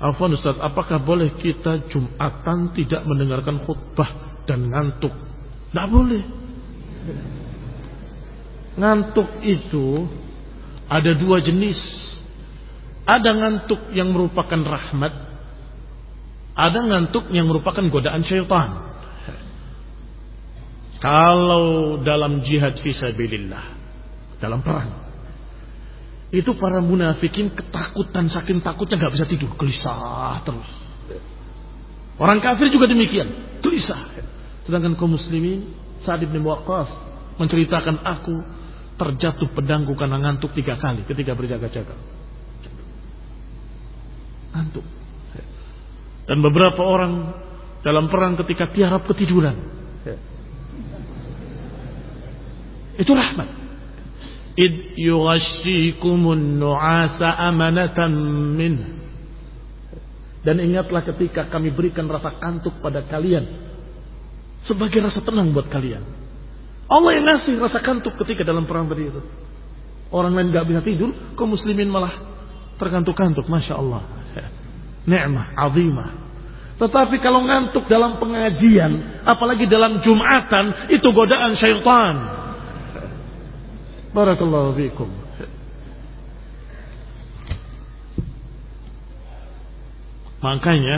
Afwan Ustaz, apakah boleh kita Jumatan tidak mendengarkan khutbah dan ngantuk? Tidak boleh. Ngantuk itu ada dua jenis. Ada ngantuk yang merupakan rahmat, ada ngantuk yang merupakan godaan syaitan. Kalau dalam jihad fisabilillah, dalam perang, itu para munafikin ketakutan, saking takutnya gak bisa tidur, gelisah terus. Orang kafir juga demikian, gelisah. Sedangkan kaum muslimin, Sa'd bin Waqqas menceritakan, aku terjatuh pedangku karena ngantuk 3 kali ketika berjaga-jaga. Ngantuk. Dan beberapa orang dalam perang ketika tiarap ketiduran. Itu rahmat. Id yughashshikumun nu'asa amanatan min. Dan ingatlah ketika kami berikan rasa kantuk pada kalian sebagai rasa tenang buat kalian. Allah yang ngasih rasa kantuk ketika dalam perang tadi itu. Orang lain gak bisa tidur, kaum muslimin malah terkantuk-kantuk. Masya Allah. Ni'mah azimah. Tetapi kalau ngantuk dalam pengajian, apalagi dalam Jumatan, itu godaan syaitan. Barakallahu fiikum. Makanya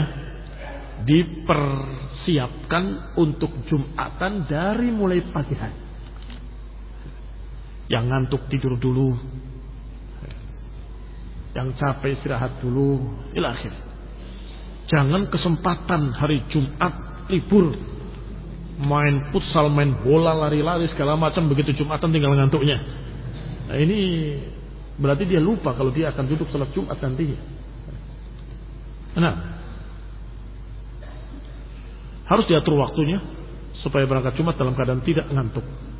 dipersiapkan untuk Jumatan dari mulai pagi hari. Yang ngantuk tidur dulu, yang capek istirahat dulu, ila akhir. Jangan kesempatan hari Jumat libur main futsal, main bola, lari-lari segala macam, begitu Jumatan tinggal ngantuknya. Nah, ini berarti dia lupa kalau dia akan duduk salat Jumat nantinya. Nah, harus diatur waktunya supaya berangkat Jumat dalam keadaan tidak ngantuk.